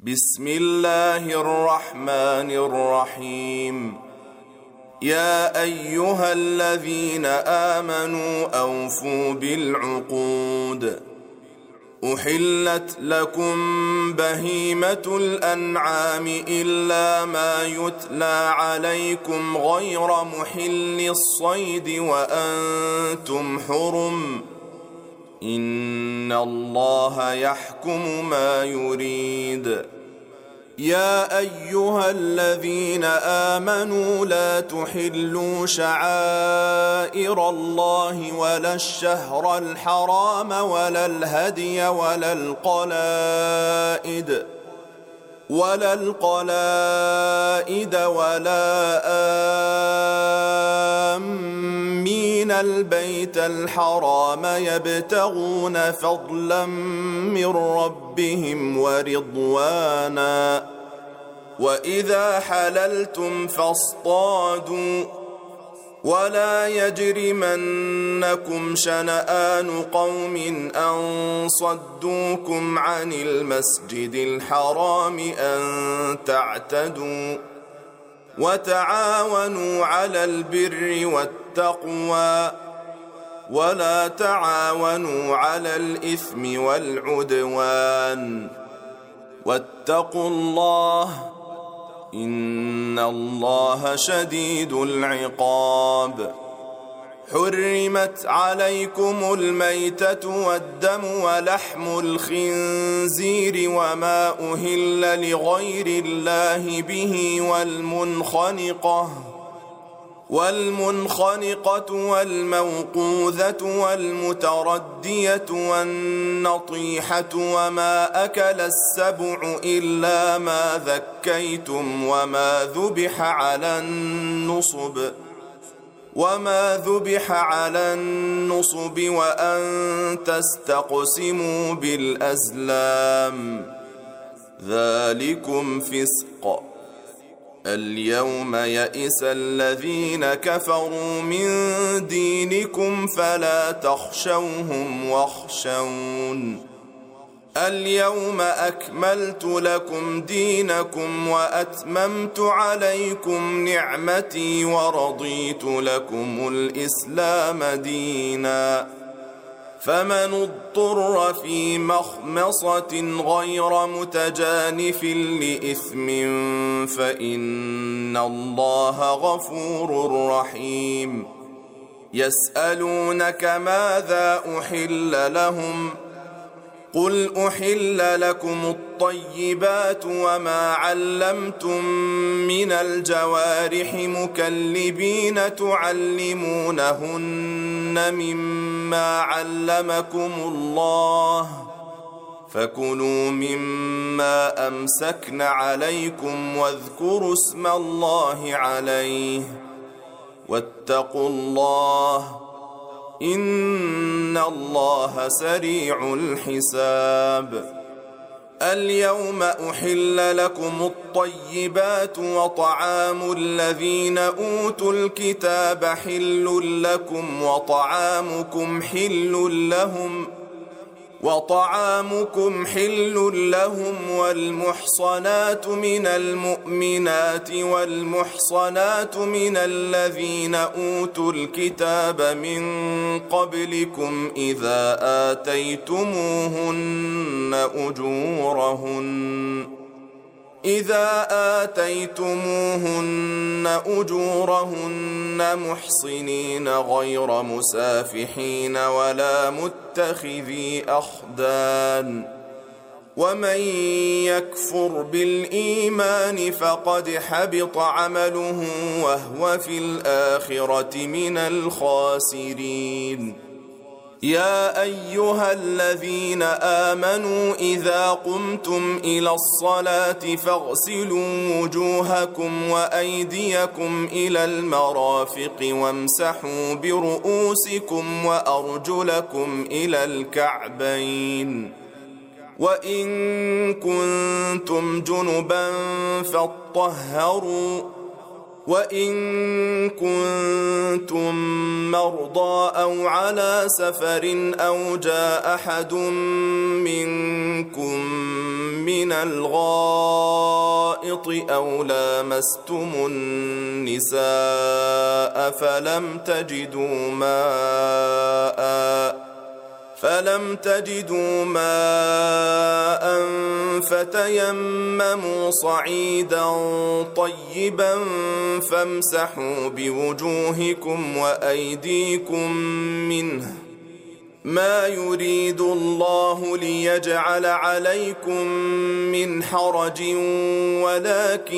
بسم الله الرحمن الرحيم. يا أيها الذين آمنوا أوفوا بالعقود. أحلت لكم بهيمة الأنعام إلا ما يتلى عليكم غير محل الصيد وأنتم حرم، إن الله يحكم ما يريد. يا أيها الذين آمنوا لا تحلوا شعائر الله ولا الشهر الحرام ولا الهدي ولا القلائد ولا آمين البيت الحرام يبتغون فضلا من ربهم ورضوانا. وإذا حللتم فاصطادوا، ولا يجرمنكم شنآن قوم أن صدوكم عن المسجد الحرام أن تعتدوا. وتعاونوا على البر والتقوى، ولا تعاونوا على الإثم والعدوان. واتقوا الله، إن الله شديد العقاب. حرمت عليكم الميتة والدم ولحم الخنزير وما أهل لغير الله به والمنخنقة والموقوذة والمتردية والنطيحة وما أكل السبع إلا ما ذكيتم وما ذبح على النصب وأن تستقسموا بالأزلام، ذلكم فسق. اليوم يئس الذين كفروا من دينكم فلا تخشوهم واخشون. اليوم أكملت لكم دينكم وأتممت عليكم نعمتي ورضيت لكم الإسلام دينا. فمن اضطر في مخمصة غير متجانف لإثم فإن الله غفور رحيم. يسألونك ماذا أحل لهم؟ قل أحل لكم الطيبات وما علمتم من الجوارح مكلبين تعلمونهن مما علمكم الله، فكلوا مما أمسكن عليكم واذكروا اسم الله عليه، واتقوا الله، إن الله سريع الحساب. اليوم أحل لكم الطيبات وطعام الذين أوتوا الكتاب حل لكم وطعامكم حل لهم والمحصنات من المؤمنات والمحصنات من الذين أوتوا الكتاب من قبلكم إذا آتيتموهن أجورهن محصنين غير مسافحين ولا متخذي أخدان. ومن يكفر بالإيمان فقد حبط عمله وهو في الآخرة من الخاسرين. يا أيها الذين آمنوا إذا قمتم إلى الصلاة فاغسلوا وجوهكم وأيديكم إلى المرافق وامسحوا برؤوسكم وأرجلكم إلى الكعبين، وإن كنتم جنبا فاطهروا، وإن كنتم مرضى أو على سفر أو جاء أحد منكم من الغائط أو لامستم النساء فلم تجدوا ماء فتيمموا صعيدا طيبا فامسحوا بوجوهكم وأيديكم منه، ما يريد الله ليجعل عليكم من حرج ولكن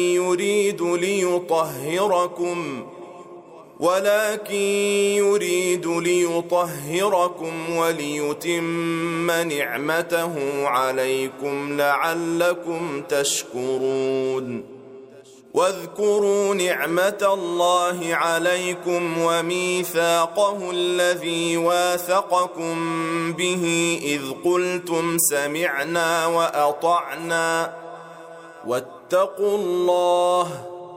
يريد ليطهركم وليتم نعمته عليكم لعلكم تشكرون. واذكروا نعمة الله عليكم وميثاقه الذي واثقكم به إذ قلتم سمعنا وأطعنا واتقوا الله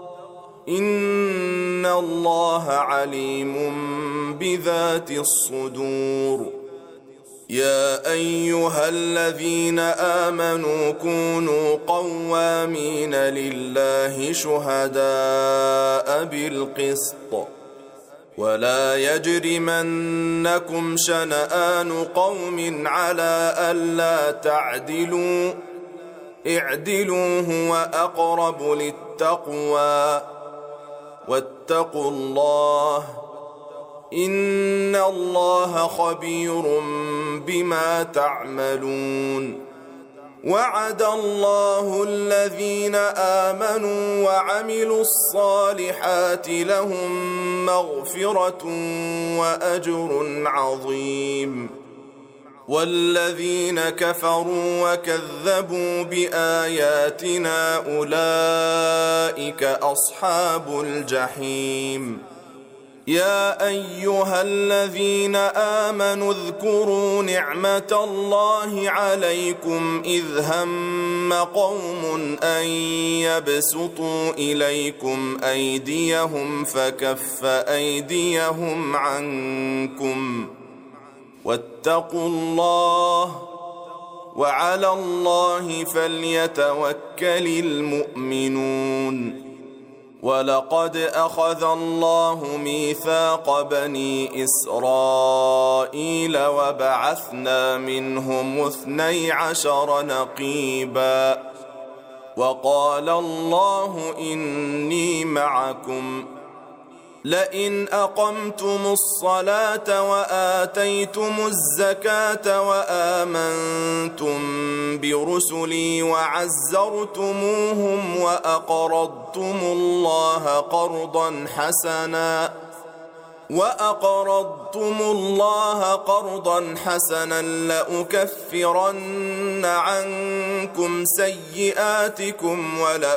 إن الله عليم بذات الصدور. يا أيها الذين آمنوا كونوا قوامين لله شهداء بالقسط ولا يجرمنكم شنآن قوم على ألا تعدلوا اعدلوا هو أقرب للتقوى واتقوا الله إن الله خبير بما تعملون. وعد الله الذين آمنوا وعملوا الصالحات لهم مغفرة وأجر عظيم، والذين كفروا وكذبوا بآياتنا أولئك أصحاب الجحيم. يا أيها الذين آمنوا اذكروا نعمة الله عليكم إذ هم قوم أن يبسطوا إليكم أيديهم فكف أيديهم عنكم واتقوا الله وعلى الله فليتوكل المؤمنون. ولقد أخذ الله ميثاق بني إسرائيل وبعثنا منهم 12 نقيبا وقال الله إني معكم لئن أقمتم الصلاة وآتيتم الزكاة وآمنتم برسلي وعزرتموهم وأقرضتم الله قرضا حسنا لأكفرن عنكم سيئاتكم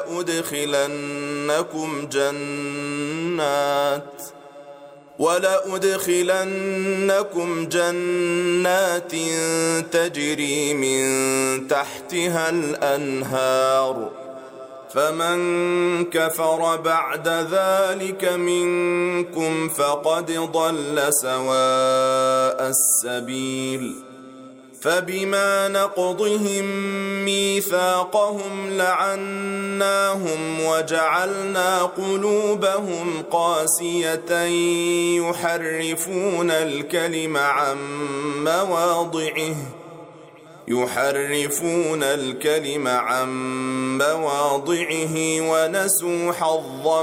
ولأدخلنكم جنات تجري من تحتها الأنهار. فمن كفر بعد ذلك منكم فقد ضل سواء السبيل. فبما نقضهم ميثاقهم لعناهم وجعلنا قلوبهم قاسية يحرفون الكلم عن مواضعه ونسوا حظا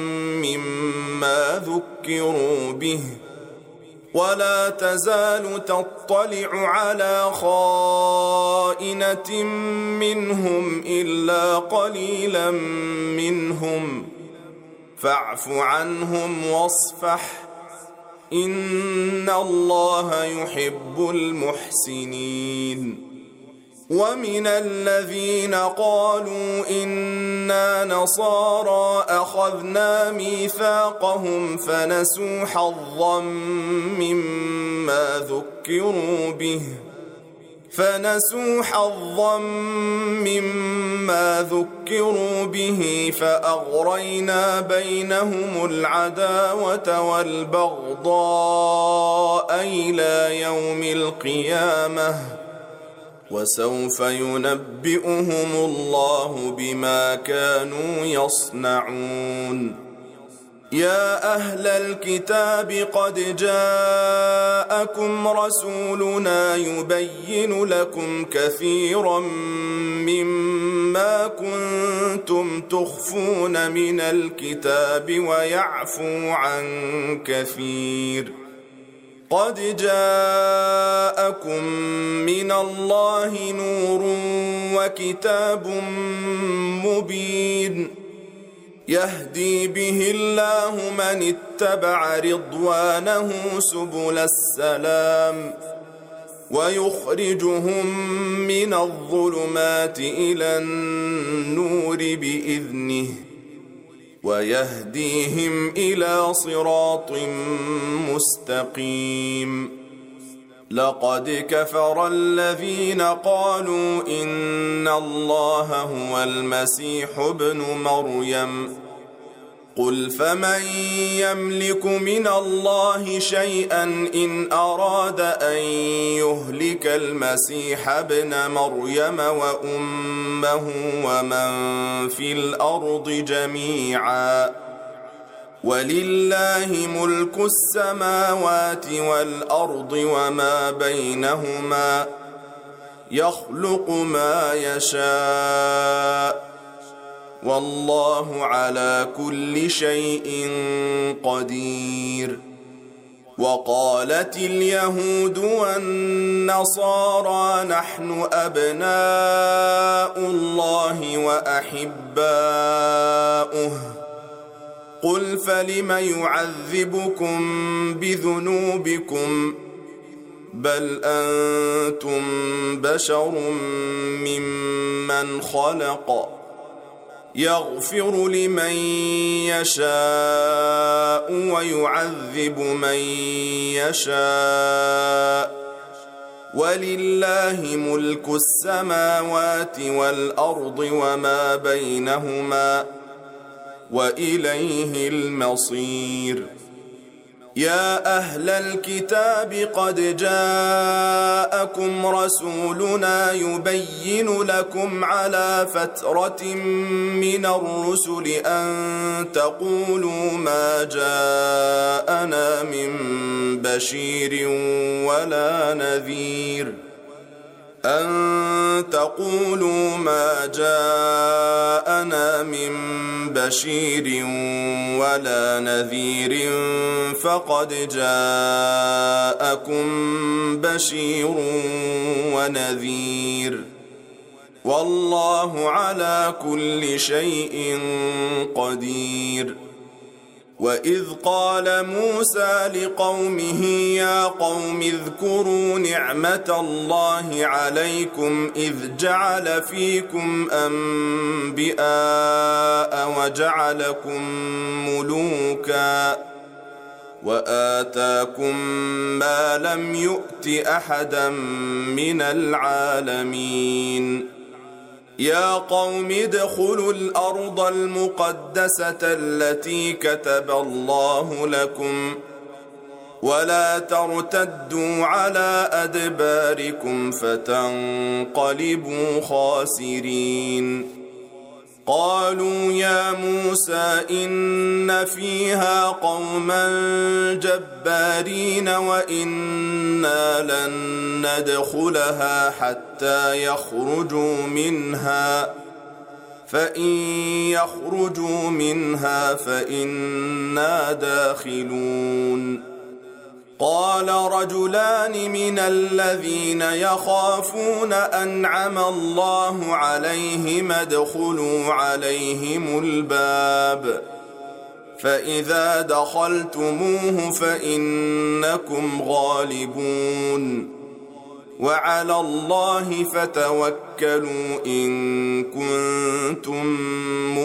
مما ذكروا به. ولا تزال تطلع على خائنة منهم إلا قليلا منهم فاعف عنهم واصفح إن الله يحب المحسنين. ومن الذين قالوا إنا نصارى أخذنا ميثاقهم فنسوا حظا مما ما ذكروا به فأغرينا بينهم العداوة والبغضاء إلى يوم القيامة وسوف ينبئهم الله بما كانوا يصنعون. يا أهل الكتاب قد جاءكم رسولنا يبين لكم كثيرا مما كنتم تخفون من الكتاب ويعفو عن كثير. قد جاءكم من الله نور وكتاب مبين يهدي به الله من اتبع رضوانه سبل السلام ويخرجهم من الظلمات إلى النور بإذنه ويهديهم إلى صراط مستقيم. لقد كفر الذين قالوا إن الله هو المسيح ابن مريم قل فمن يملك من الله شيئا إن أراد أن يهلك المسيح ابن مريم وأمه ومن في الأرض جميعا ولله ملك السماوات والأرض وما بينهما يخلق ما يشاء والله على كل شيء قدير. وقالت اليهود والنصارى نحن أبناء الله وأحباؤه قل فلم يعذبكم بذنوبكم بل أنتم بشر ممن خلق يغفر لمن يشاء ويعذب من يشاء ولله ملك السماوات والأرض وما بينهما وإليه المصير. يا أهل الكتاب قد جاءكم رسولنا يبين لكم على فترة من الرسل أن تقولوا ما جاءنا من بشير ولا نذير فقد جاءكم بشير ونذير والله على كل شيء قدير. وإذ قال موسى لقومه يا قوم اذكروا نعمة الله عليكم إذ جعل فيكم أنبياء وجعلكم ملوكا وآتاكم ما لم يؤت أحدا من العالمين. يا قوم ادخلوا الأرض المقدسة التي كتب الله لكم ولا ترتدوا على أدباركم فتنقلبوا خاسرين. قالوا يا موسى إن فيها قوما جبارين وإنا لن ندخلها حتى يخرجوا منها فإن يخرجوا منها فإنا داخلون. قال رجلان من الذين يخافون أنعم الله عليهم ادخلوا عليهم الباب فإذا دخلتموه فإنكم غالبون وعلى الله فتوكلوا إن كنتم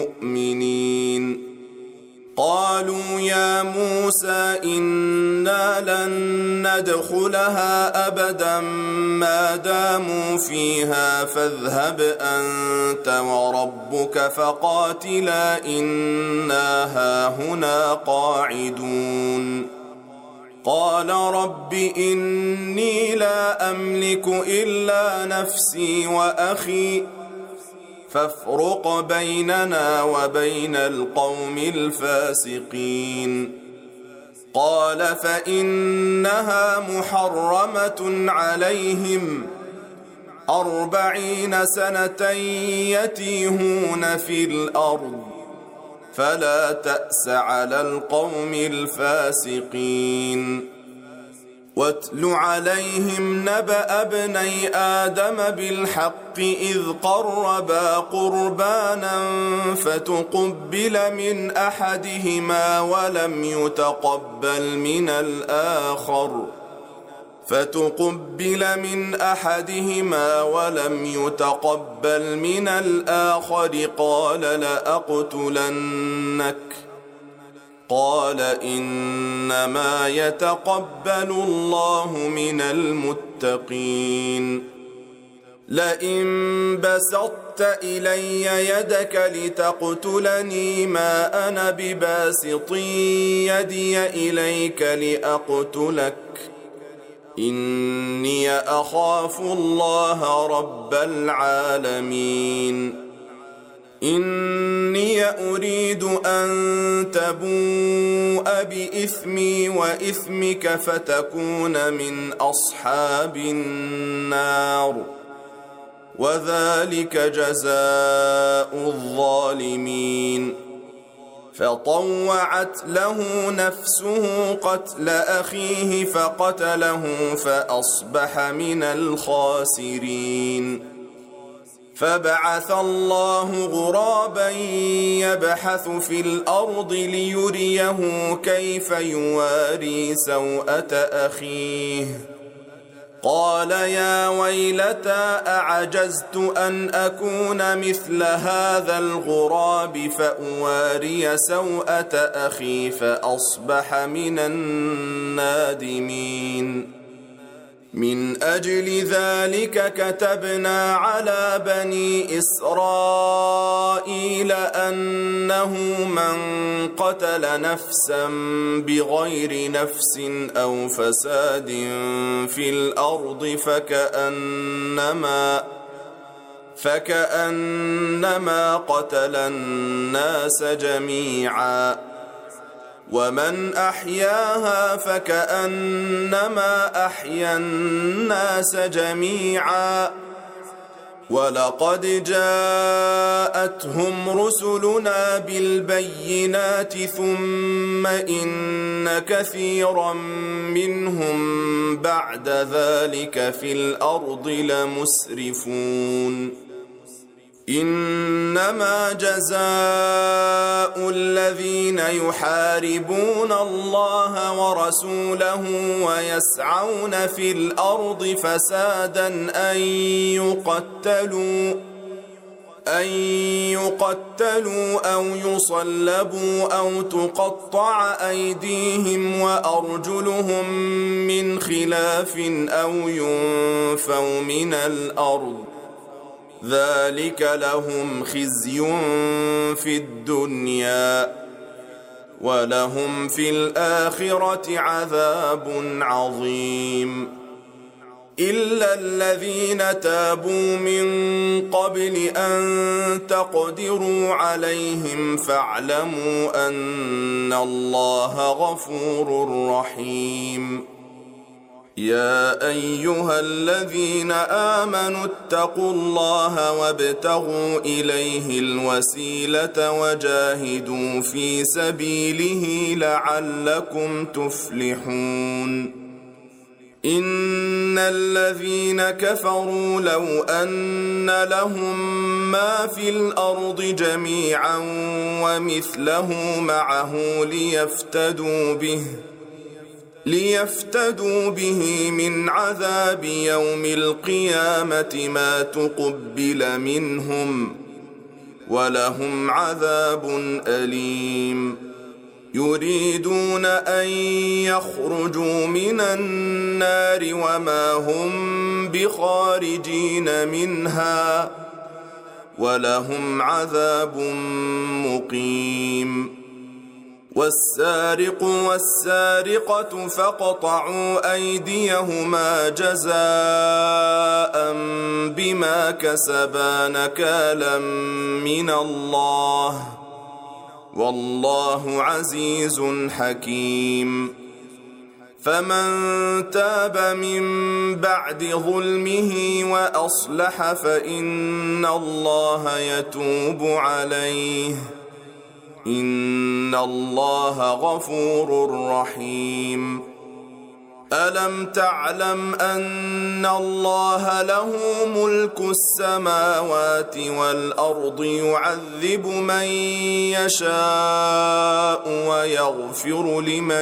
مؤمنين. قالوا يا موسى إنا لن ندخلها أبدا ما داموا فيها فاذهب أنت وربك فقاتلا إنا هاهنا قاعدون قال رب إني لا أملك إلا نفسي وأخي فافرق بيننا وبين القوم الفاسقين قال فإنها محرمة عليهم 40 سنة يتيهون في الأرض فلا تأس على القوم الفاسقين واتل عليهم نبأ ابني آدم بالحق إذ قربا قربانا فتقبل من أحدهما ولم يتقبل من الآخر قال لأقتلنك قال إنما يتقبل الله من المتقين لئن بسطت إلي يدك لتقتلني ما أنا بباسط يدي إليك لأقتلك إني أخاف الله رب العالمين إني أريد أن تبوء بإثمي وإثمك فتكون من أصحاب النار وذلك جزاء الظالمين فطوعت له نفسه قتل أخيه فقتله فأصبح من الخاسرين فبعث الله غرابا يبحث في الأرض ليريه كيف يواري سوءة أخيه قال يا ويلتى أعجزت أن أكون مثل هذا الغراب فأواري سوءة أخي فأصبح من النادمين من أجل ذلك كتبنا على بني إسرائيل أنه من قتل نفسا بغير نفس أو فساد في الأرض فكأنما قتل الناس جميعا ومن أحياها فكأنما أحيا الناس جميعا ولقد جاءتهم رسلنا بالبينات ثم إن كثيرا منهم بعد ذلك في الأرض لمسرفون إنما جزاء الذين يحاربون الله ورسوله ويسعون في الأرض فسادا أن يقتلوا أو يصلبوا أو تقطع أيديهم وأرجلهم من خلاف أو ينفوا من الأرض ذلك لهم خزي في الدنيا ولهم في الآخرة عذاب عظيم إلا الذين تابوا من قبل أن تقدروا عليهم فاعلموا أن الله غفور رحيم يا أيها الذين آمنوا اتقوا الله وابتغوا إليه الوسيلة وجاهدوا في سبيله لعلكم تفلحون إن الذين كفروا لو أن لهم ما في الأرض جميعا ومثله معه ليفتدوا به من عذاب يوم القيامة ما تقبل منهم ولهم عذاب أليم يريدون أن يخرجوا من النار وما هم بخارجين منها ولهم عذاب مقيم والسارق والسارقة فاقطعوا أيديهما جزاء بما كسبا نكالا من الله والله عزيز حكيم فمن تاب من بعد ظلمه وأصلح فإن الله يتوب عليه إن الله غفور رحيم ألم تعلم أن الله له ملك السماوات والأرض يعذب من يشاء ويغفر لمن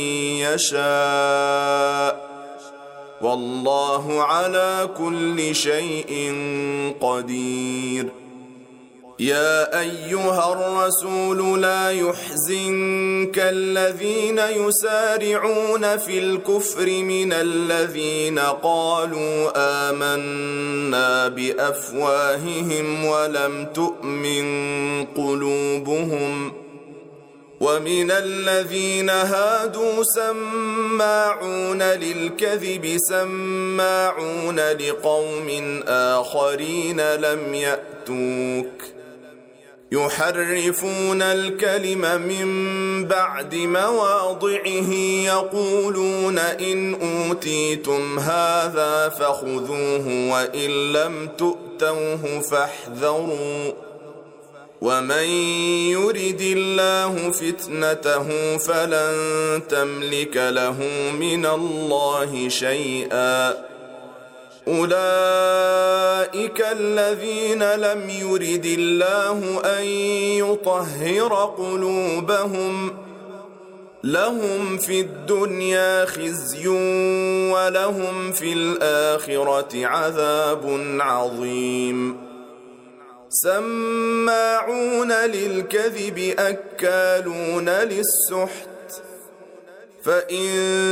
يشاء والله على كل شيء قدير يا أيها الرسول لا يحزنك الذين يسارعون في الكفر من الذين قالوا آمنا بأفواههم ولم تؤمن قلوبهم ومن الذين هادوا سماعون للكذب سماعون لقوم آخرين لم يأتوك يحرفون الكلم من بعد مواضعه يقولون إن أوتيتم هذا فخذوه وإن لم تؤتوه فاحذروا ومن يرد الله فتنته فلن تملك له من الله شيئا أولئك الذين لم يرد الله أن يطهر قلوبهم لهم في الدنيا خزي ولهم في الآخرة عذاب عظيم سماعون للكذب أكالون للسحت فإن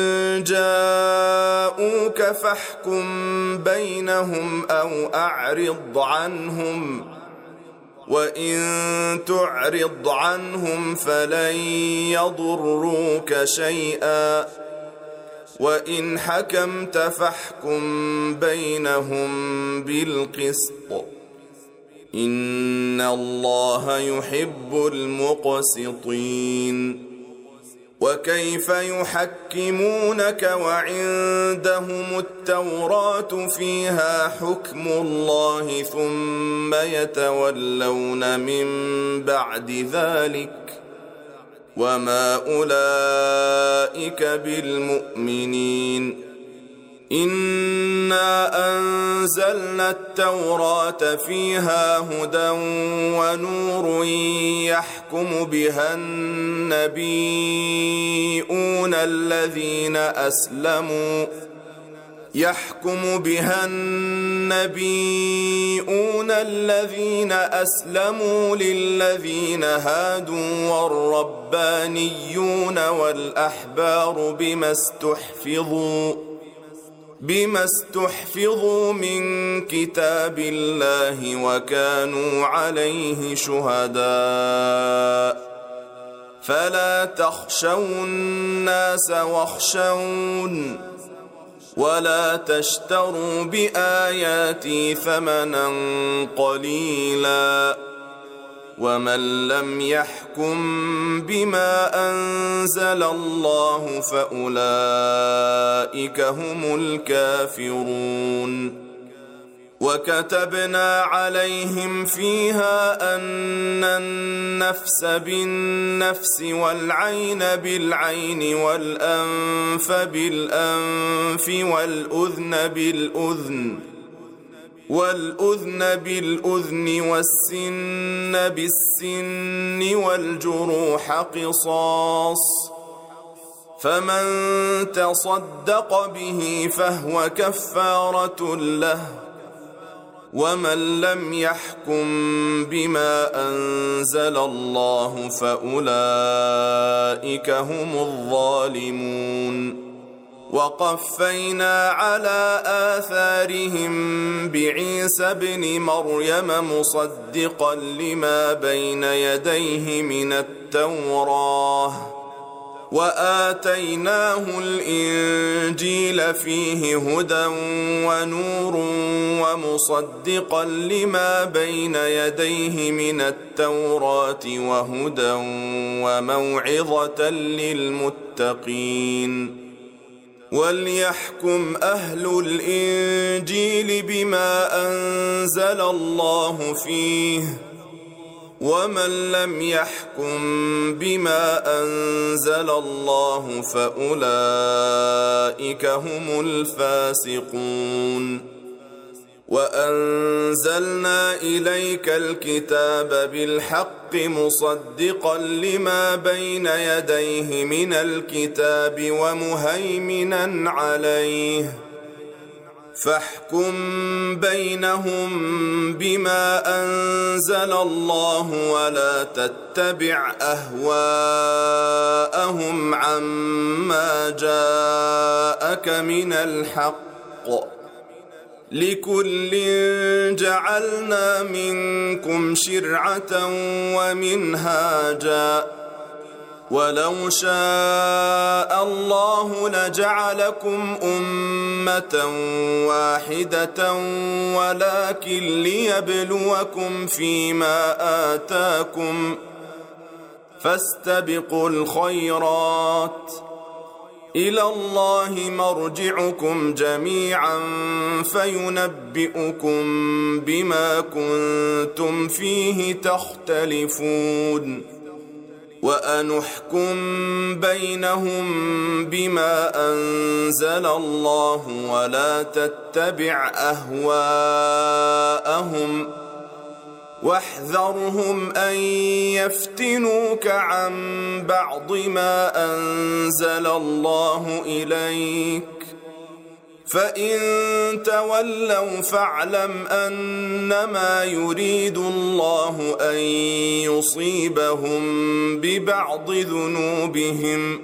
جاءوك فاحكم بينهم أو أعرض عنهم وإن تعرض عنهم فلن يضروك شيئا وإن حكمت فاحكم بينهم بالقسط إن الله يحب المقسطين وكيف يحكمونك وعندهم التوراة فيها حكم الله ثم يتولون من بعد ذلك وما أولئك بالمؤمنين إنا أنزلنا التوراة فيها هدى ونور يحكم بها النبيون الذين أسلموا للذين هادوا والربانيون والأحبار بما استحفظوا من كتاب الله وكانوا عليه شهداء فلا تخشوا الناس واخشون ولا تشتروا بآياتي ثمنا قليلا ومن لم يحكم بما أنزل الله فأولئك هم الكافرون وكتبنا عليهم فيها أن النفس بالنفس والعين بالعين والأنف بالأنف والأذن بالأذن والسن بالسن والجروح قصاص فمن تصدق به فهو كفارة له ومن لم يحكم بما أنزل الله فأولئك هم الظالمون. وقفينا على آثارهم بعيسى ابن مريم مصدقا لما بين يديه من التوراة وآتيناه الإنجيل فيه هدى ونور ومصدقا لما بين يديه من التوراة وهدى وموعظة للمتقين. وليحكم أهل الإنجيل بما أنزل الله فيه، ومن لم يحكم بما أنزل الله فأولئك هم الفاسقون. وأنزلنا إليك الكتاب بالحق مصدقا لما بين يديه من الكتاب ومهيمنا عليه، فاحكم بينهم بما أنزل الله ولا تتبع أهواءهم عما جاءك من الحق، لكل جعلنا منكم شرعة ومنهاجا، ولو شاء الله لجعلكم أمة واحدة ولكن ليبلوكم فيما آتاكم، فاستبقوا الخيرات، إلى الله مرجعكم جميعا فينبئكم بما كنتم فيه تختلفون. وأنحكم بينهم بما أنزل الله ولا تتبع أهواءهم، واحذرهم أن يفتنوك عن بعض ما أنزل الله إليك، فإن تولوا فاعلم أنما يريد الله أن يصيبهم ببعض ذنوبهم،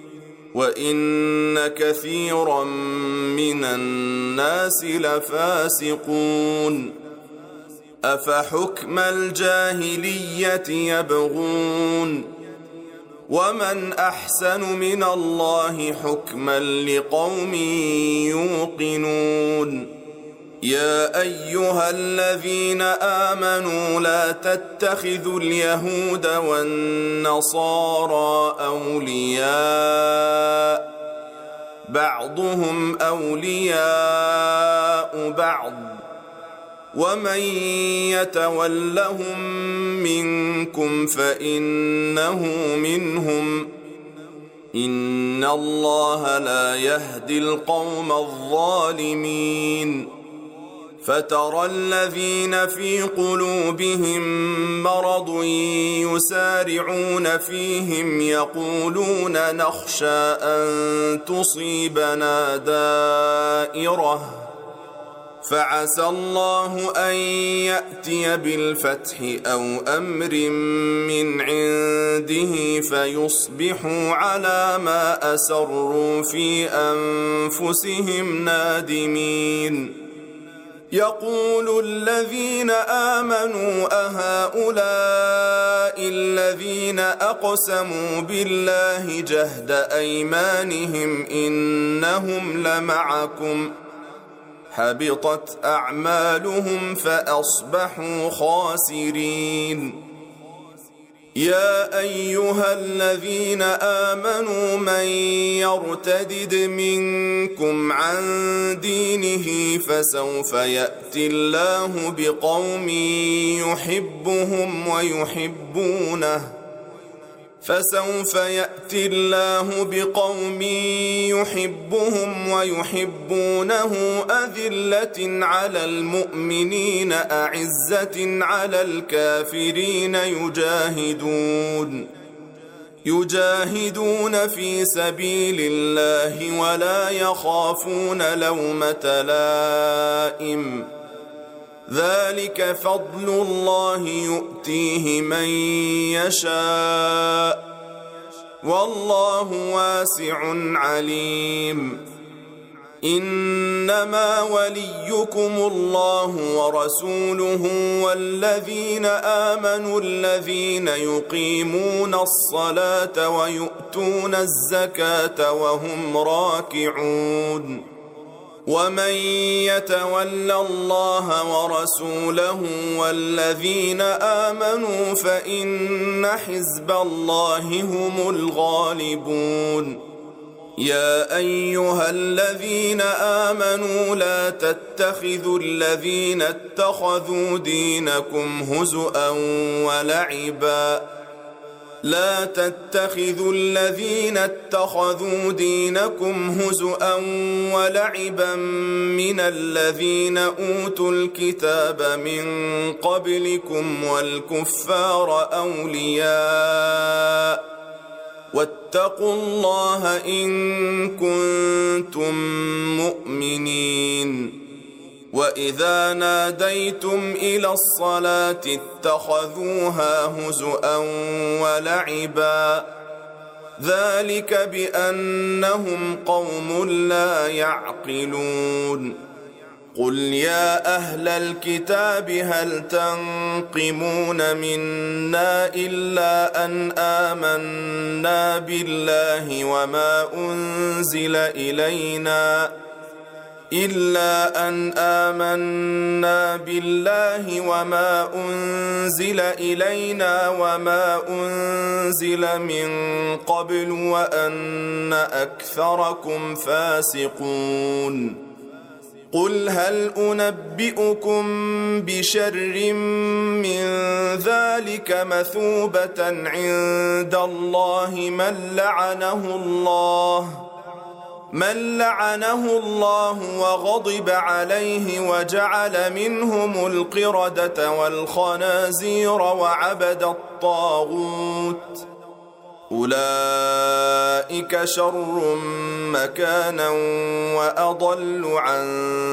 وإن كثيرا من الناس لفاسقون. أفحكم الجاهلية يبغون، ومن أحسن من الله حكما لقوم يوقنون. يا أيها الذين آمنوا لا تتخذوا اليهود والنصارى أولياء، بعضهم أولياء بعض، ومن يتولهم منكم فإنه منهم، إن الله لا يهدي القوم الظالمين. فترى الذين في قلوبهم مرض يسارعون فيهم يقولون نخشى أن تصيبنا دائرة، فعسى الله أن يأتي بالفتح أو أمر من عنده فيصبحوا على ما أسروا في أنفسهم نادمين. يقول الذين آمنوا أهؤلاء الذين أقسموا بالله جهد أيمانهم إنهم لمعكم، حبطت أعمالهم فأصبحوا خاسرين. يا أيها الذين آمنوا من يرتدد منكم عن دينه فسوف يأتي الله بقوم يحبهم ويحبونه أذلة على المؤمنين أعزة على الكافرين يجاهدون في سبيل الله ولا يخافون لومة لائم، ذلك فضل الله يؤتيه من يشاء والله واسع عليم إنما وليكم الله ورسوله والذين آمنوا الذين يقيمون الصلاة ويؤتون الزكاة وهم راكعون ومن يتول الله ورسوله والذين آمنوا فإن حزب الله هم الغالبون يا أيها الذين آمنوا لا تتخذوا الذين اتخذوا دينكم هزؤا ولعبا من الذين أوتوا الكتاب من قبلكم والكفار أولياء واتقوا الله إن كنتم مؤمنين وإذا ناديتم إلى الصلاة اتخذوها هزؤا ولعبا ذلك بأنهم قوم لا يعقلون قل يا أهل الكتاب هل تنقمون منا إلا أن آمنا بالله وما أنزل إلينا وما أنزل من قبل وأن أكثركم فاسقون قل هل أنبئكم بشر من ذلك مثوبة عند الله من لعنه الله وغضب عليه وجعل منهم القردة والخنازير وعبد الطاغوت أولئك شر مكانا وأضل عن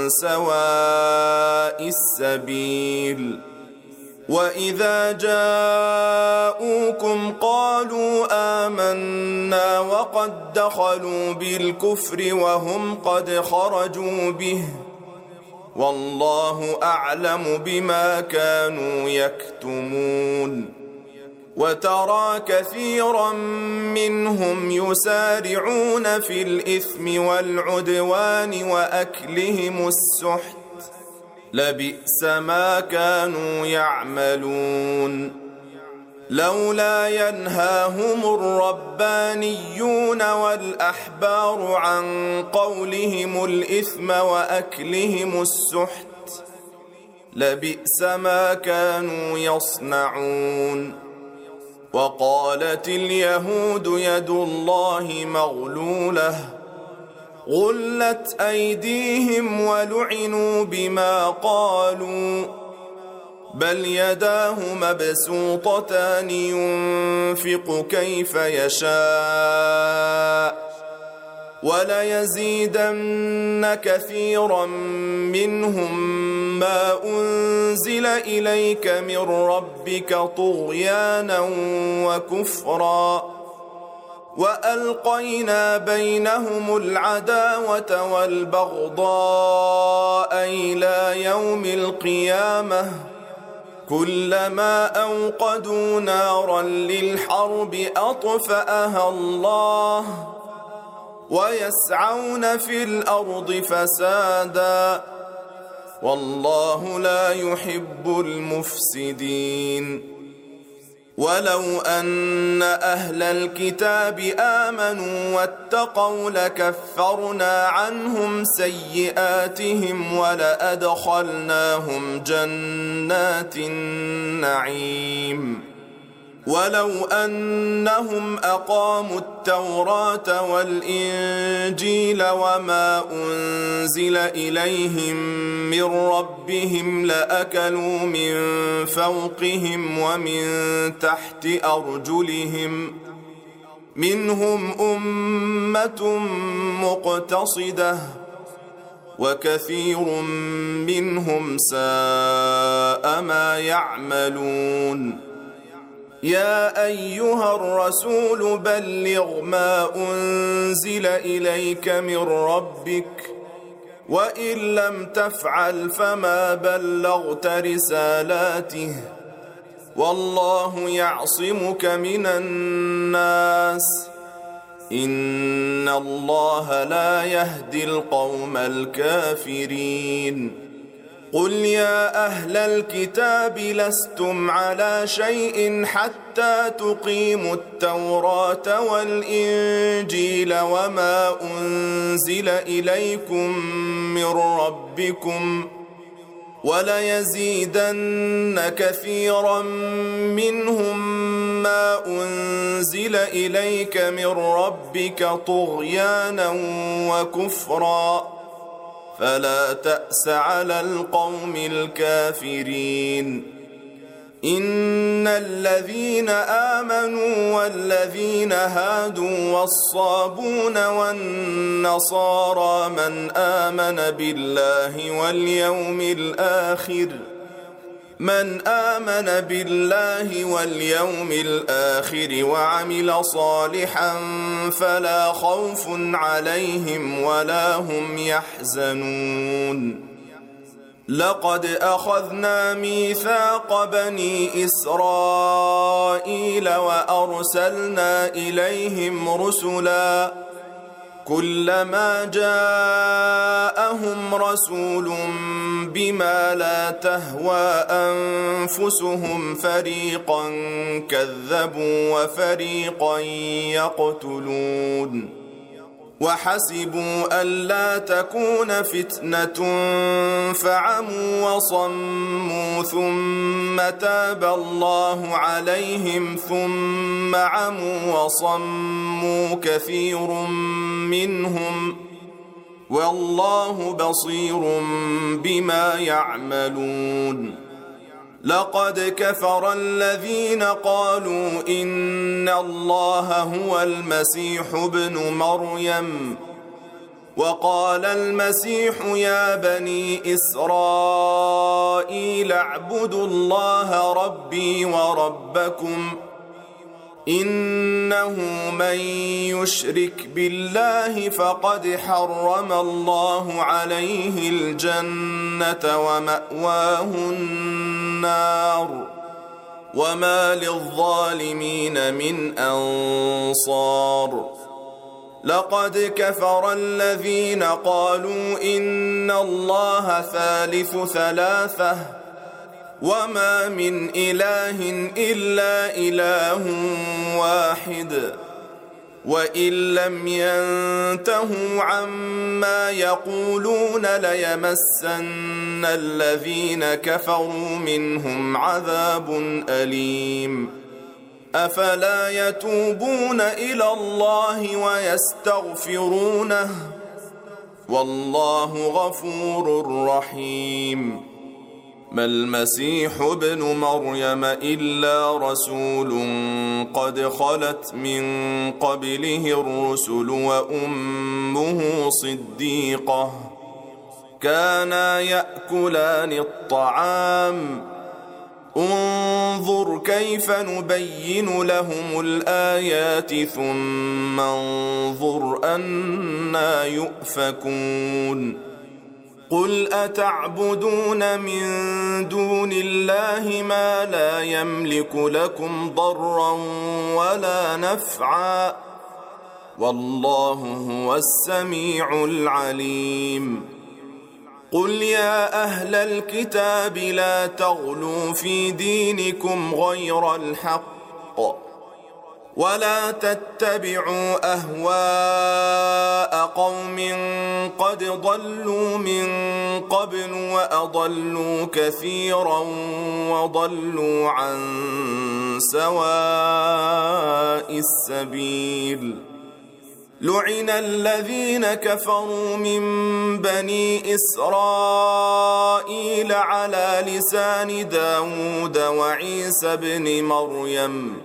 سواء السبيل وإذا جاءوكم قالوا آمنا وقد دخلوا بالكفر وهم قد خرجوا به والله أعلم بما كانوا يكتمون وترى كثيرا منهم يسارعون في الإثم والعدوان وأكلهم السحت لبئس ما كانوا يعملون لولا ينهاهم الربانيون والأحبار عن قولهم الإثم وأكلهم السحت لبئس ما كانوا يصنعون وقالت اليهود يد الله مغلولة غلت أيديهم ولعنوا بما قالوا بل يداه مبسوطتان ينفق كيف يشاء وليزيدن كثيرا منهم ما أنزل إليك من ربك طغيانا وكفرا وألقينا بينهم العداوة والبغضاء إلى يوم القيامة كلما أوقدوا نارا للحرب أطفأها الله ويسعون في الأرض فسادا والله لا يحب المفسدين ولو أن أهل الكتاب آمنوا واتقوا لكفرنا عنهم سيئاتهم ولأدخلناهم جنات النعيم ولو أنهم أقاموا التوراة والإنجيل وما أنزل إليهم من ربهم لأكلوا من فوقهم ومن تحت أرجلهم منهم أمة مقتصدة وكثير منهم ساء ما يعملون. يا أيها الرسول بلغ ما أنزل إليك من ربك، وإن لم تفعل فما بلغت رسالاته، والله يعصمك من الناس، إن الله لا يهدي القوم الكافرين. قل يا أهل الكتاب لستم على شيء حتى تقيموا التوراة والإنجيل وما أنزل إليكم من ربكم، وليزيدن كثيرا منهم ما أنزل إليك من ربك طغيانا وكفرا، فلا تأس على القوم الكافرين. إن الذين آمنوا والذين هادوا والصابون والنصارى من آمن بالله واليوم الآخر وعمل صالحا فلا خوف عليهم ولا هم يحزنون. لقد أخذنا ميثاق بني إسرائيل وأرسلنا إليهم رسلا، كلما جاءهم رسول بما لا تهوى أنفسهم فريقا كذبوا وفريقا يقتلون. وحسبوا ألا تكون فتنة فعموا وصموا ثم تاب الله عليهم ثم عموا وصموا كثير منهم، والله بصير بما يعملون. لقد كفر الذين قالوا إن الله هو المسيح ابن مريم، وقال المسيح يا بني إسرائيل اعبدوا الله ربي وربكم، إنه من يشرك بالله فقد حرم الله عليه الجنة ومأواه النار، وما للظالمين من أنصار. لقد كفر الذين قالوا إن الله ثالث ثلاثة وما من إله إلا إله واحد، وإن لم ينتهوا عما يقولون ليمسن الذين كفروا منهم عذاب أليم. أفلا يتوبون إلى الله ويستغفرونه، والله غفور رحيم. ما المسيح ابن مريم إلا رسول قد خلت من قبله الرسل وأمه صديقة، كانا يأكلان الطعام. انظر كيف نبين لهم الآيات ثم انظر أنى يؤفكون. قل أتعبدون من دون الله ما لا يملك لكم ضرا ولا نفعا، والله هو السميع العليم. قل يا أهل الكتاب لا تغلوا في دينكم غير الحق، ولا تتبعوا أهواء قوم قد ضلوا من قبل وأضلوا كثيرا وضلوا عن سواء السبيل. لعن الذين كفروا من بني إسرائيل على لسان داود وعيسى بن مريم،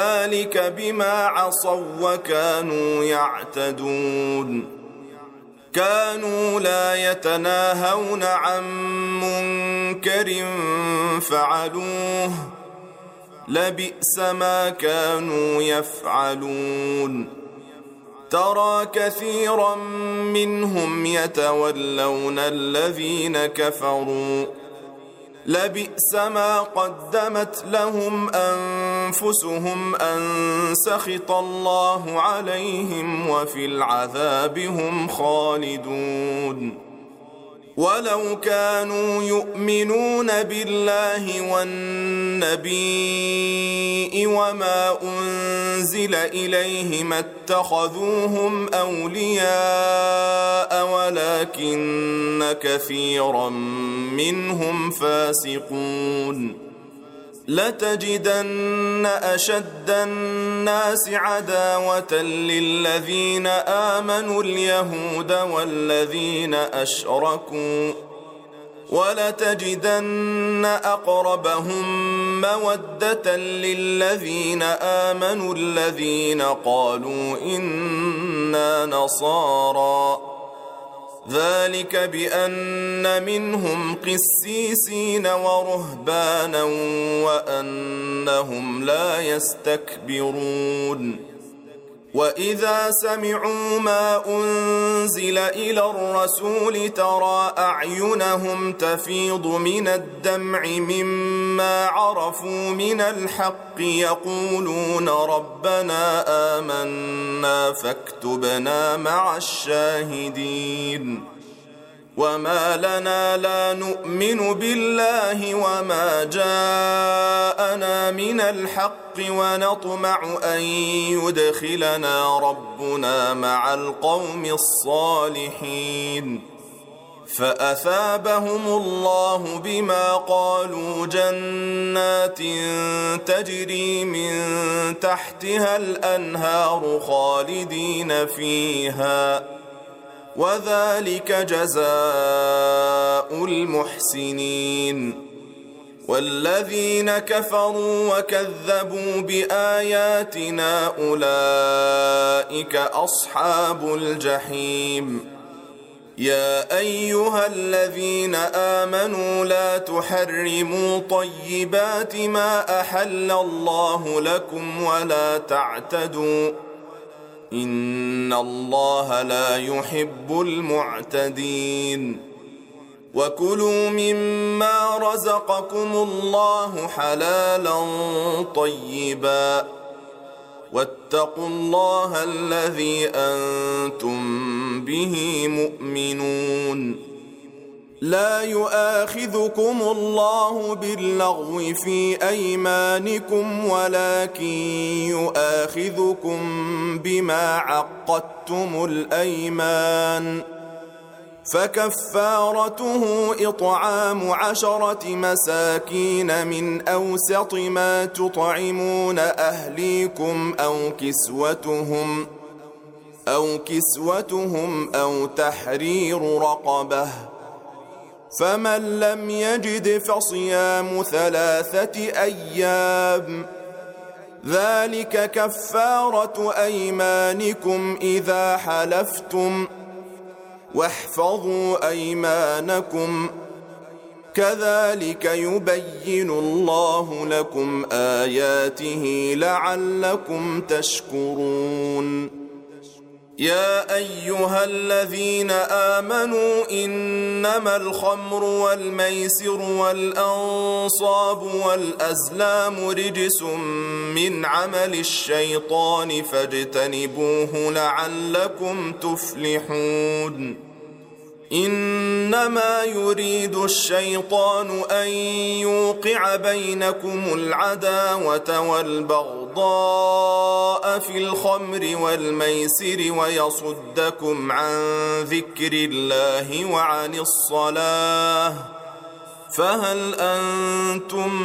ذلك بما عصوا وكانوا يعتدون. كانوا لا يتناهون عن منكر فعلوه لبئس ما كانوا يفعلون ترى كثيرا منهم يتولون الذين كفروا لبئس ما قدمت لهم أنفسهم أن سخط الله عليهم وفي العذاب هم خالدون ولو كانوا يؤمنون بالله والنبي وما أنزل إليه ما اتخذوهم أولياء ولكن كثيرا منهم فاسقون لتجدن أشد الناس عداوة للذين آمنوا اليهود والذين أشركوا ولتجدن أقربهم مودة للذين آمنوا الذين قالوا إنا نصارى ذلك بأن منهم قسيسين ورهبانا وأنهم لا يستكبرون وإذا سمعوا ما أنزل إلى الرسول ترى أعينهم تفيض من الدمع مما عرفوا من الحق يقولون ربنا آمنا فاكتبنا مع الشاهدين وما لنا لا نؤمن بالله وما جاءنا من الحق ونطمع أن يدخلنا ربنا مع القوم الصالحين فأثابهم الله بما قالوا جنات تجري من تحتها الأنهار خالدين فيها وذلك جزاء المحسنين والذين كفروا وكذبوا بآياتنا أولئك أصحاب الجحيم يا أيها الذين آمنوا لا تحرموا طيبات ما أحل الله لكم ولا تعتدوا إن الله لا يحب المعتدين وكلوا مما رزقكم الله حلالا طيبا واتقوا الله الذي أنتم به مؤمنون لا يؤاخذكم الله باللغو في أيمانكم ولكن يؤاخذكم بما عقدتم الأيمان فكفارته إطعام 10 مساكين من أوسط ما تطعمون أهليكم أو كسوتهم أو تحرير رقبة فمن لم يجد فصيام 3 أيام ذلك كفارة أيمانكم إذا حلفتم واحفظوا أيمانكم كذلك يبين الله لكم آياته لعلكم تشكرون يا أيها الذين آمنوا إنما الخمر والميسر والأنصاب والأزلام رجس من عمل الشيطان فاجتنبوه لعلكم تفلحون إنما يريد الشيطان أن يوقع بينكم العداوة والبغضاء في الخمر والميسر ويصدكم عن ذكر الله وعن الصلاة فهل أنتم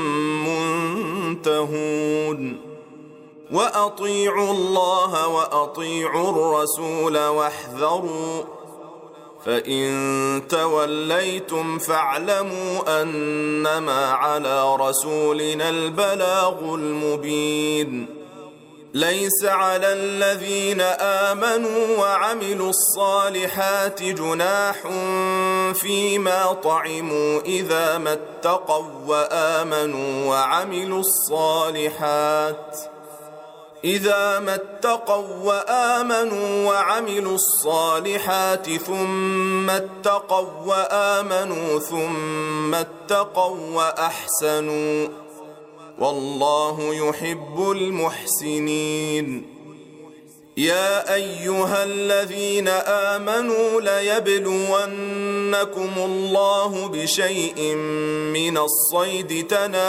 منتهون وأطيعوا الله وأطيعوا الرسول واحذروا فإن توليتم فاعلموا أنما على رسولنا البلاغ المبين ليس على الذين آمنوا وعملوا الصالحات جناح فيما طعموا إذا ما اتقوا وآمنوا وعملوا الصالحات ثم اتقوا وآمنوا ثم اتقوا وأحسنوا والله يحب المحسنين. يا أيها الذين آمنوا ليبلونكم الله بشيء من الصيد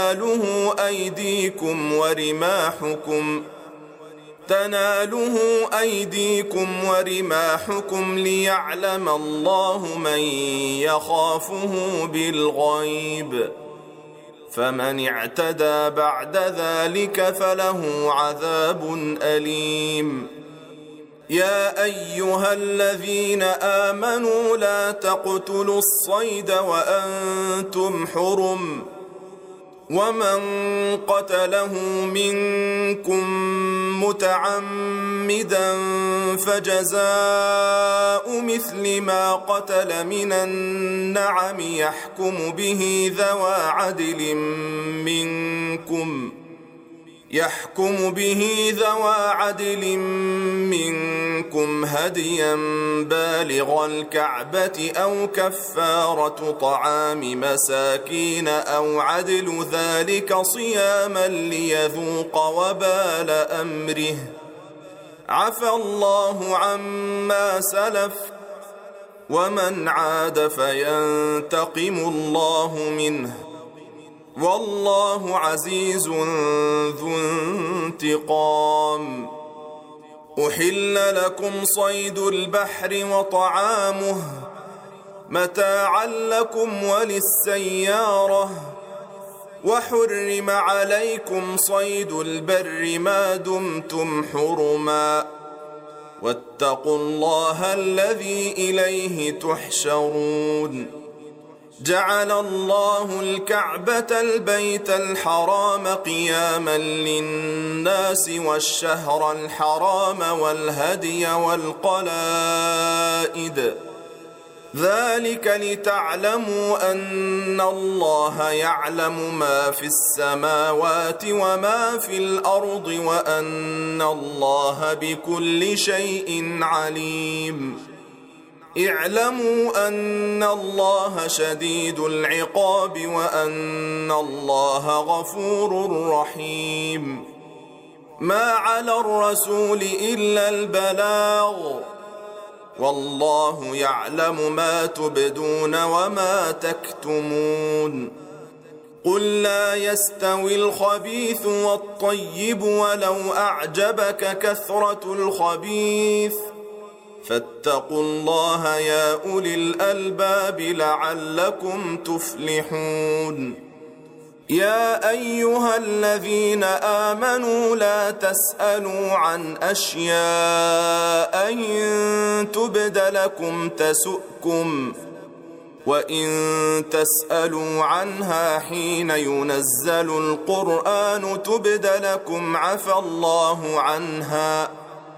تناله أيديكم ورماحكم ليعلم الله من يخافه بالغيب، فمن اعتدى بعد ذلك فله عذاب أليم. يا أيها الذين آمنوا لا تقتلوا الصيد وأنتم حرم، ومن قتله منكم متعمدا فجزاء مثل ما قتل من النعم يحكم به ذوى عدل منكم هديا بالغ الكعبة أو كفارة طعام مساكين أو عدل ذلك صياما ليذوق وبال أمره، عفى الله عما سلف ومن عاد فينتقم الله منه، والله عزيز ذو انتقام. أحل لكم صيد البحر وطعامه متاعا لكم وللسيارة، وحرم عليكم صيد البر ما دمتم حرما، واتقوا الله الذي إليه تحشرون. جعل الله الكعبة البيت الحرام قياما للناس والشهر الحرام والهدي والقلائد، ذلك لتعلموا أن الله يعلم ما في السماوات وما في الأرض وأن الله بكل شيء عليم. اعلموا أن الله شديد العقاب وأن الله غفور رحيم. ما على الرسول إلا البلاغ، والله يعلم ما تبدون وما تكتمون. قل لا يستوي الخبيث والطيب ولو أعجبك كثرة الخبيث، فاتقوا الله يا أولي الألباب لعلكم تفلحون. يا أيها الذين آمنوا لا تسألوا عن أشياء إن تبد لكم تسؤكم، وإن تسألوا عنها حين ينزل القرآن تبد لكم عفى الله عنها،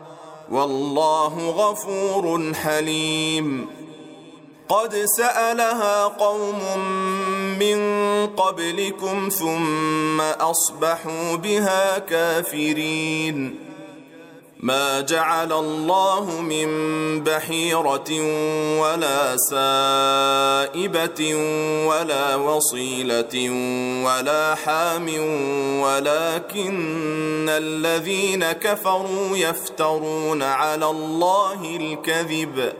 والله غفور حليم. قد سألها قوم من قبلكم ثم أصبحوا بها كافرين. ما جعل الله من بحيرة ولا سائبة ولا وصيلة ولا حام ولكن الذين كفروا يفترون على الله الكذب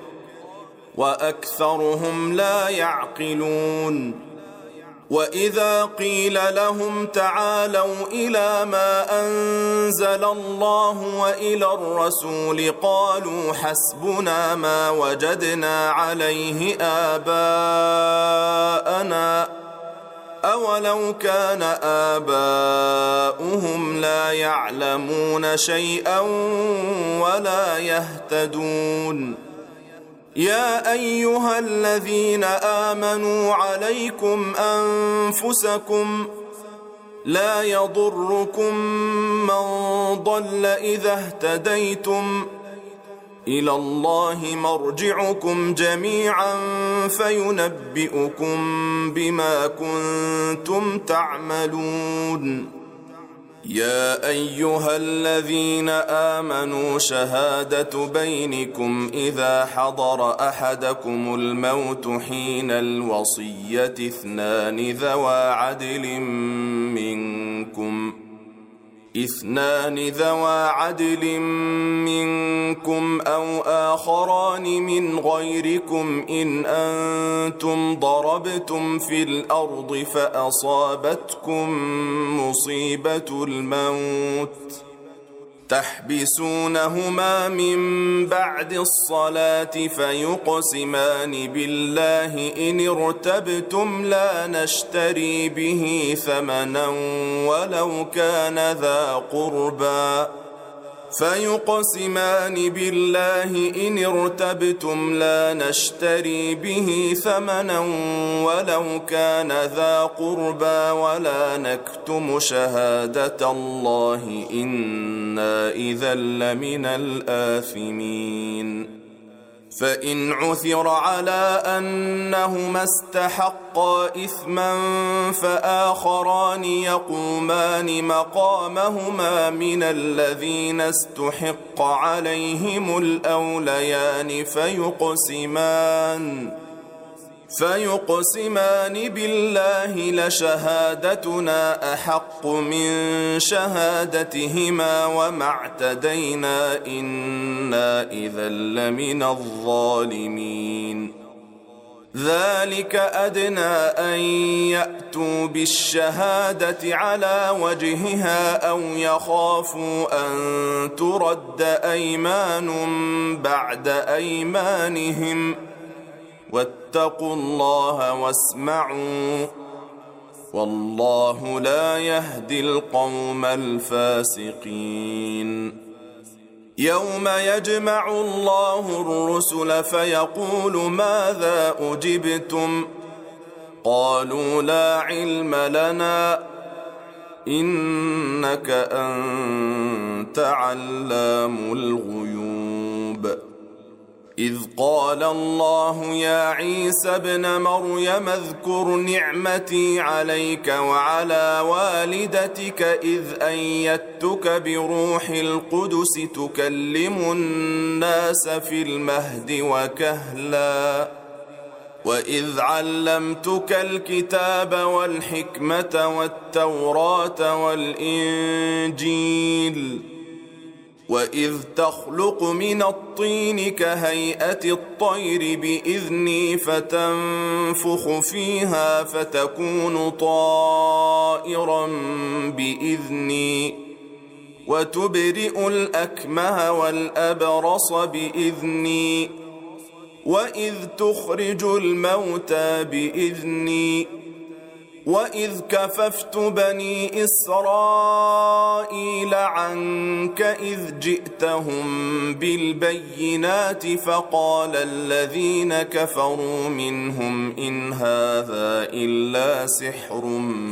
وأكثرهم لا يعقلون. وإذا قيل لهم تعالوا إلى ما أنزل الله وإلى الرسول قالوا حسبنا ما وجدنا عليه آباءنا أولو كان آباؤهم لا يعلمون شيئا ولا يهتدون. يا أيها الذين آمنوا عليكم أنفسكم لا يضركم من ضل إذا اهتديتم إلى الله مرجعكم جميعا فينبئكم بما كنتم تعملون. يا أيها الذين آمنوا شهادة بينكم إذا حضر أحدكم الموت حين الوصية اثنان ذوى عدل منكم أو آخران من غيركم إن أنتم ضربتم في الأرض فأصابتكم مصيبة الموت تحبسونهما من بعد الصلاة فيقسمان بالله إن ارتبتم لا نشتري به ثمنا ولو كان ذا قربى ولا نكتم شهادة الله إنا إذا لمن الآثمين. فإن عثر على أنهما استحقا إثما فآخران يقومان مقامهما من الذين استحق عليهم الأوليان فيقسمان بالله لشهادتنا أحق من شهادتهما وما اعتدينا إنا إذا لمن الظالمين. ذلك أدنى أن يأتوا بالشهادة على وجهها أو يخافوا أن ترد أيمان بعد أيمانهم واتقوا الله واسمعوا والله لا يهدي القوم الفاسقين. يوم يجمع الله الرسل فيقول ماذا أجبتم قالوا لا علم لنا إنك أنت علام الغيوب. إذ قال الله يا عيسى ابن مريم اذكر نعمتي عليك وعلى والدتك إذ أيدتك بروح القدس تكلم الناس في المهد وكهلا وإذ علمتك الكتاب والحكمة والتوراة والإنجيل وإذ تخلق من الطين كهيئة الطير بإذني فتنفخ فيها فتكون طائرا بإذني وتبرئ الأكمه والأبرص بإذني وإذ تخرج الموتى بإذني وإذ كففت بني إسرائيل عنك إذ جئتهم بالبينات فقال الذين كفروا منهم إن هذا إلا سحر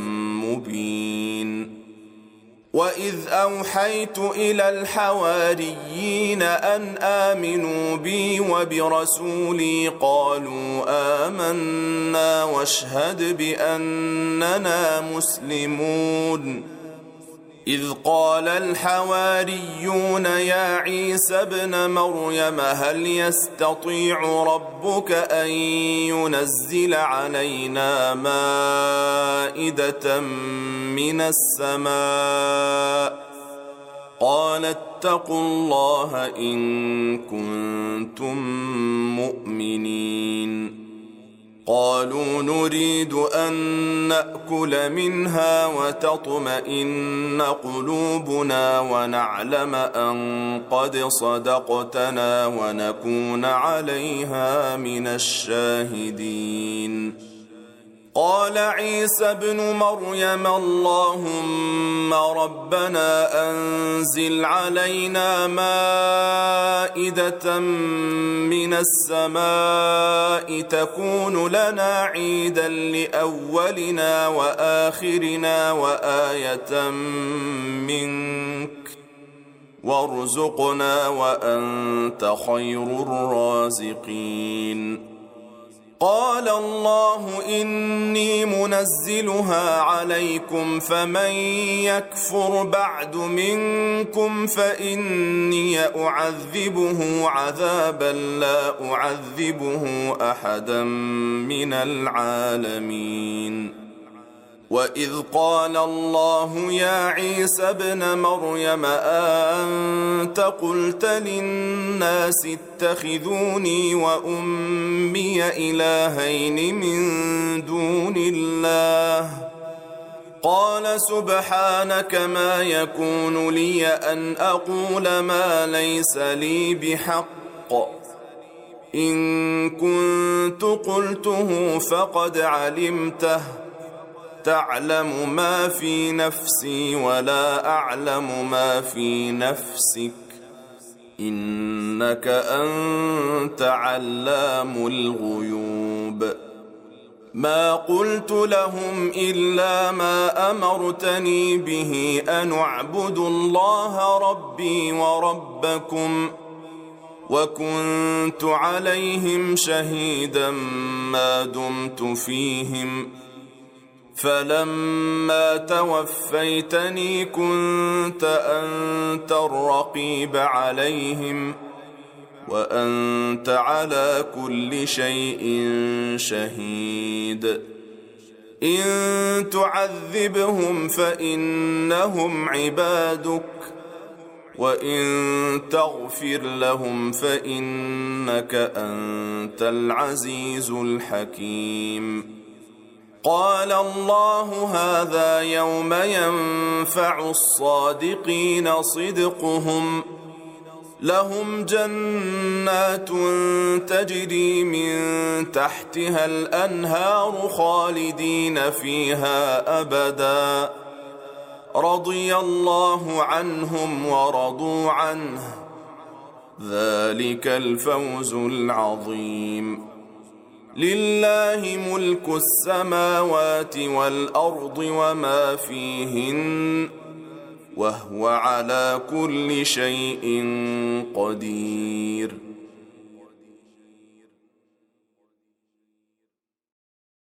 مبين. وإذ أوحيت إلى الحواريين أن آمنوا بي وبرسولي قالوا آمنا واشهد بأننا مسلمون. إذ قال الحواريون يا عيسى ابن مريم هل يستطيع ربك أن ينزل علينا مائدة من السماء قال اتقوا الله إن كنتم مؤمنين. قالوا نريد أن نأكل منها وتطمئن قلوبنا ونعلم أن قد صدقتنا ونكون عليها من الشاهدين. قال عيسى ابن مريم اللهم ربنا أنزل علينا مائدة من السماء تكون لنا عيدا لأولنا وآخرنا وآية منك وارزقنا وأنت خير الرازقين. قال الله إني منزلها عليكم فمن يكفر بعد منكم فإني أعذبه عذابا لا أعذبه أحدا من العالمين. وإذ قال الله يا عيسى ابن مريم أأنت قلت للناس اتخذوني وأمي إلهين من دون الله قال سبحانك ما يكون لي أن أقول ما ليس لي بحق إن كنت قلته فقد علمته تعلم ما في نفسي ولا أعلم ما في نفسك إنك أنت علام الغيوب. ما قلت لهم إلا ما أمرتني به أن اعبدوا الله ربي وربكم وكنت عليهم شهيدا ما دمت فيهم فلما توفيتني كنت أنت الرقيب عليهم وأنت على كل شيء شهيد. إن تعذبهم فإنهم عبادك وإن تغفر لهم فإنك أنت العزيز الحكيم. قال الله هذا يوم ينفع الصادقين صدقهم لهم جنات تجري من تحتها الأنهار خالدين فيها أبدا رضي الله عنهم ورضوا عنه ذلك الفوز العظيم. لله ملك السماوات والأرض وما فيهن وهو على كل شيء قدير.